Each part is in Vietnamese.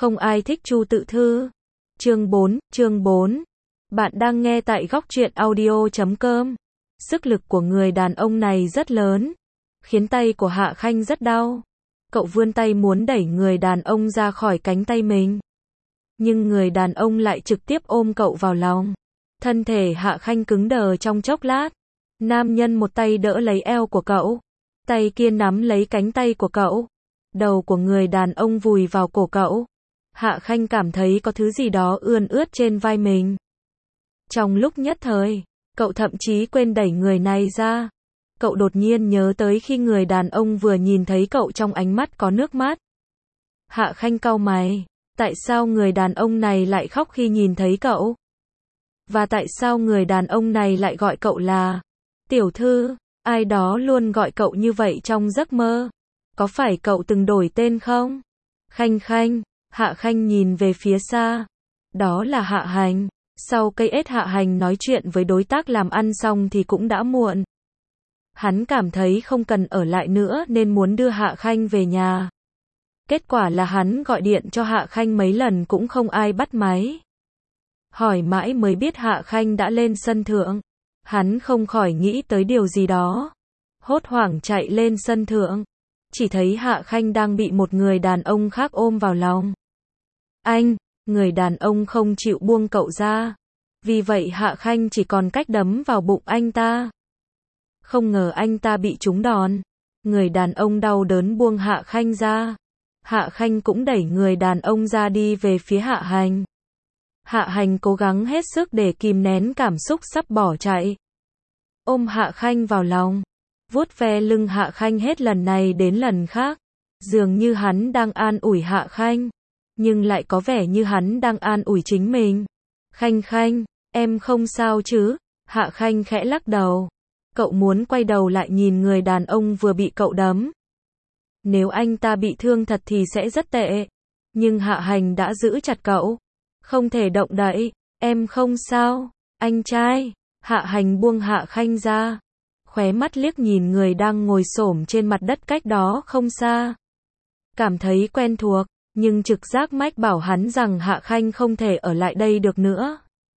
Không ai thích Chu Tự Thư. Chương 4. Bạn đang nghe tại góc truyện audio.com. Sức lực của người đàn ông này rất lớn, khiến tay của Hạ Khanh rất đau. Cậu vươn tay muốn đẩy người đàn ông ra khỏi cánh tay mình, nhưng người đàn ông lại trực tiếp ôm cậu vào lòng. Thân thể Hạ Khanh cứng đờ trong chốc lát. Nam nhân một tay đỡ lấy eo của cậu, tay kia nắm lấy cánh tay của cậu. Đầu của người đàn ông vùi vào cổ cậu. Hạ Khanh cảm thấy có thứ gì đó ươn ướt trên vai mình. Trong lúc nhất thời, cậu thậm chí quên đẩy người này ra. Cậu đột nhiên nhớ tới khi người đàn ông vừa nhìn thấy cậu trong ánh mắt có nước mắt. Hạ Khanh cau mày, tại sao người đàn ông này lại khóc khi nhìn thấy cậu? Và tại sao người đàn ông này lại gọi cậu là Tiểu Thư? Ai đó luôn gọi cậu như vậy trong giấc mơ. Có phải cậu từng đổi tên không? Khanh Khanh. Hạ Khanh nhìn về phía xa. Đó là Hạ Hành. Sau cây ếch Hạ Hành nói chuyện với đối tác làm ăn xong thì cũng đã muộn. Hắn cảm thấy không cần ở lại nữa nên muốn đưa Hạ Khanh về nhà. Kết quả là hắn gọi điện cho Hạ Khanh mấy lần cũng không ai bắt máy. Hỏi mãi mới biết Hạ Khanh đã lên sân thượng. Hắn không khỏi nghĩ tới điều gì đó. Hốt hoảng chạy lên sân thượng. Chỉ thấy Hạ Khanh đang bị một người đàn ông khác ôm vào lòng. Người đàn ông không chịu buông cậu ra. Vì vậy Hạ Khanh chỉ còn cách đấm vào bụng anh ta. Không ngờ anh ta bị trúng đòn. Người đàn ông đau đớn buông Hạ Khanh ra. Hạ Khanh cũng đẩy người đàn ông ra đi về phía Hạ Hành. Hạ Hành cố gắng hết sức để kìm nén cảm xúc sắp bỏ chạy. Ôm Hạ Khanh vào lòng, vuốt ve lưng Hạ Khanh hết lần này đến lần khác. Dường như hắn đang an ủi Hạ Khanh, nhưng lại có vẻ như hắn đang an ủi chính mình. Khanh Khanh, em không sao chứ? Hạ Khanh khẽ lắc đầu. Cậu muốn quay đầu lại nhìn người đàn ông vừa bị cậu đấm. Nếu anh ta bị thương thật thì sẽ rất tệ. Nhưng Hạ Hành đã giữ chặt cậu. Không thể động đậy. Em không sao, anh trai. Hạ Hành buông Hạ Khanh ra. Khóe mắt liếc nhìn người đang ngồi xổm trên mặt đất cách đó không xa. Cảm thấy quen thuộc, nhưng trực giác mách bảo hắn rằng Hạ Khanh không thể ở lại đây được nữa.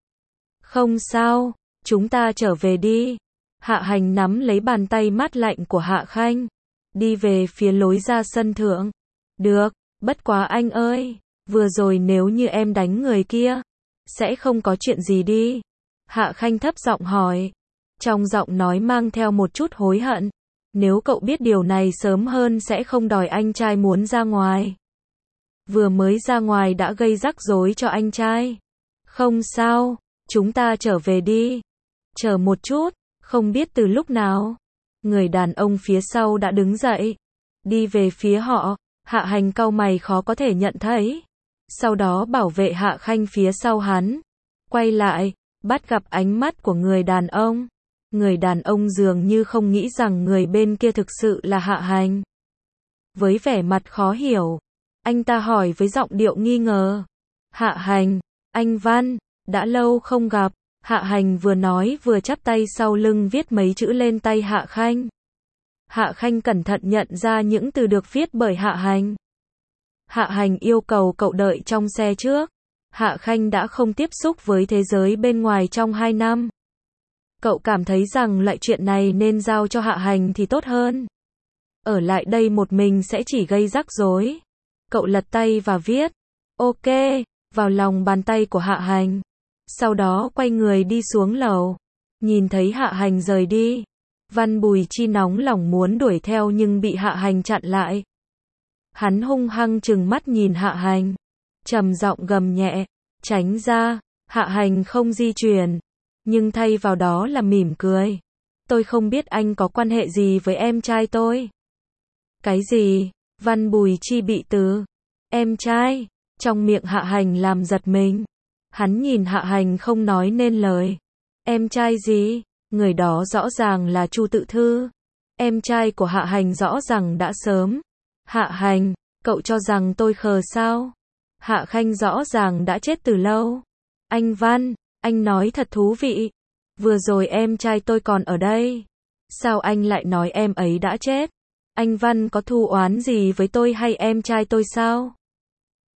Không sao, chúng ta trở về đi. Hạ Hành nắm lấy bàn tay mát lạnh của Hạ Khanh. Đi về phía lối ra sân thượng. Được, bất quá anh ơi, vừa rồi nếu như em đánh người kia, sẽ không có chuyện gì đi. Hạ Khanh thấp giọng hỏi. Trong giọng nói mang theo một chút hối hận. Nếu cậu biết điều này sớm hơn sẽ không đòi anh trai muốn ra ngoài. Vừa mới ra ngoài đã gây rắc rối cho anh trai. Không sao, chúng ta trở về đi. Chờ một chút, không biết từ lúc nào, người đàn ông phía sau đã đứng dậy, đi về phía họ. Hạ Hành cau mày khó có thể nhận thấy. Sau đó bảo vệ Hạ Khanh phía sau hắn. Quay lại, bắt gặp ánh mắt của người đàn ông. Người đàn ông dường như không nghĩ rằng người bên kia thực sự là Hạ Hành. Với vẻ mặt khó hiểu, anh ta hỏi với giọng điệu nghi ngờ. Hạ Hành, anh Văn, đã lâu không gặp. Hạ Hành vừa nói vừa chắp tay sau lưng viết mấy chữ lên tay Hạ Khanh. Hạ Khanh cẩn thận nhận ra những từ được viết bởi Hạ Hành. Hạ Hành yêu cầu cậu đợi trong xe trước. Hạ Khanh đã không tiếp xúc với thế giới bên ngoài trong 2 năm. Cậu cảm thấy rằng loại chuyện này nên giao cho Hạ Hành thì tốt hơn. Ở lại đây một mình sẽ chỉ gây rắc rối. Cậu lật tay và viết OK vào lòng bàn tay của Hạ Hành. Sau đó quay người đi xuống lầu. Nhìn thấy Hạ Hành rời đi, Văn Bùi Chi nóng lòng muốn đuổi theo nhưng bị Hạ Hành chặn lại. Hắn hung hăng trừng mắt nhìn Hạ Hành, trầm giọng gầm nhẹ, tránh ra. Hạ Hành không di chuyển, nhưng thay vào đó là mỉm cười. Tôi không biết anh có quan hệ gì với em trai tôi. Cái gì? Văn Bùi Chi bị từ em trai trong miệng Hạ Hành làm giật mình. Hắn nhìn Hạ Hành không nói nên lời. Em trai gì? Người đó rõ ràng là Chu Tự Thư. Em trai của Hạ Hành rõ ràng đã sớm. Hạ Hành, cậu cho rằng tôi khờ sao? Hạ Khanh rõ ràng đã chết từ lâu. Anh Văn, anh nói thật thú vị. Vừa rồi em trai tôi còn ở đây. Sao anh lại nói em ấy đã chết? Anh Văn có thù oán gì với tôi hay em trai tôi sao?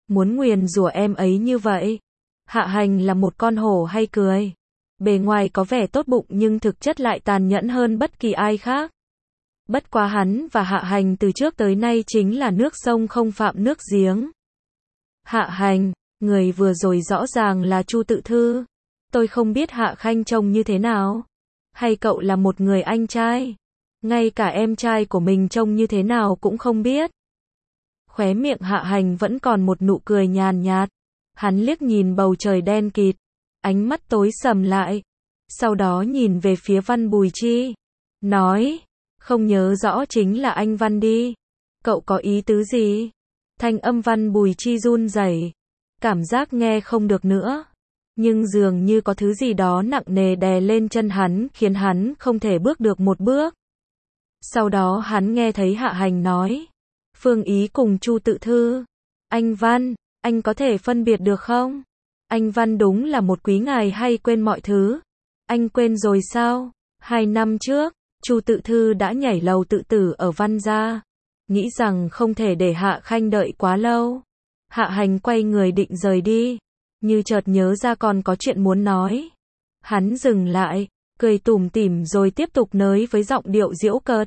muốn nguyền rủa em ấy như vậy. Hạ Hành là một con hổ hay cười. Bề ngoài có vẻ tốt bụng nhưng thực chất lại tàn nhẫn hơn bất kỳ ai khác. Bất quá hắn và Hạ Hành từ trước tới nay chính là nước sông không phạm nước giếng. Hạ Hành, người vừa rồi rõ ràng là Chu Tự Thư. Tôi không biết Hạ Khanh trông như thế nào. Hay cậu là một người anh trai? Ngay cả em trai của mình trông như thế nào cũng không biết. Khóe miệng Hạ Hành vẫn còn một nụ cười nhàn nhạt. Hắn liếc nhìn bầu trời đen kịt. Ánh mắt tối sầm lại. Sau đó nhìn về phía Văn Bùi Chi. Nói, không nhớ rõ chính là anh Văn đi. Cậu có ý tứ gì? Thanh âm Văn Bùi Chi run rẩy. Cảm giác nghe không được nữa. Nhưng dường như có thứ gì đó nặng nề đè lên chân hắn khiến hắn không thể bước được một bước. Sau đó hắn nghe thấy Hạ Hành nói. Phương Ý cùng Chu Tự Thư. Anh Văn, anh có thể phân biệt được không? Anh Văn đúng là một quý ngài hay quên mọi thứ. Anh quên rồi sao? 2 năm trước, Chu Tự Thư đã nhảy lầu tự tử ở Văn gia. Nghĩ rằng không thể để Hạ Khanh đợi quá lâu. Hạ Hành quay người định rời đi. Như chợt nhớ ra còn có chuyện muốn nói. Hắn dừng lại, cười tủm tỉm rồi tiếp tục nới với giọng điệu giễu cợt.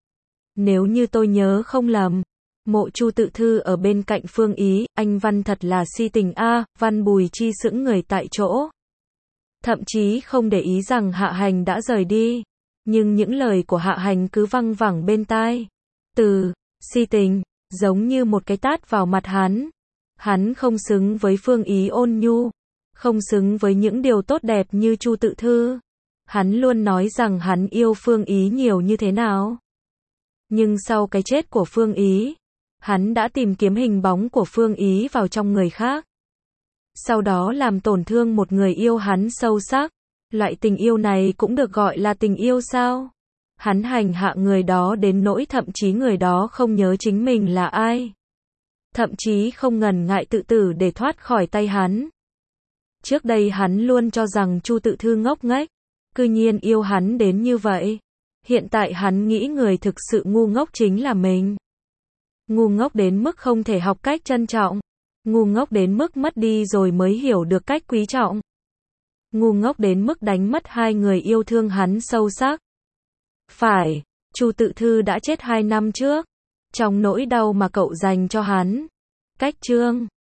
Nếu như tôi nhớ không lầm, mộ Chu Tự Thư ở bên cạnh Phương Ý, anh Văn thật là si tình a. Văn Bùi Chi sững người tại chỗ. Thậm chí không để ý rằng Hạ Hành đã rời đi. Nhưng những lời của Hạ Hành cứ văng vẳng bên tai. Từ si tình, giống như một cái tát vào mặt hắn. Hắn không xứng với Phương Ý ôn nhu, không xứng với những điều tốt đẹp như Chu Tự Thư. Hắn luôn nói rằng hắn yêu Phương Ý nhiều như thế nào. Nhưng sau cái chết của Phương Ý, hắn đã tìm kiếm hình bóng của Phương Ý vào trong người khác. Sau đó làm tổn thương một người yêu hắn sâu sắc. Loại tình yêu này cũng được gọi là tình yêu sao? Hắn hành hạ người đó đến nỗi thậm chí người đó không nhớ chính mình là ai. Thậm chí không ngần ngại tự tử để thoát khỏi tay hắn. Trước đây hắn luôn cho rằng Chu Tự Thư ngốc nghếch, cư nhiên yêu hắn đến như vậy. Hiện tại hắn nghĩ người thực sự ngu ngốc chính là mình. Ngu ngốc đến mức không thể học cách trân trọng. Ngu ngốc đến mức mất đi rồi mới hiểu được cách quý trọng. Ngu ngốc đến mức đánh mất hai người yêu thương hắn sâu sắc. Phải, Chu Tự Thư đã chết 2 năm trước. Trong nỗi đau mà cậu dành cho hắn. Cách chương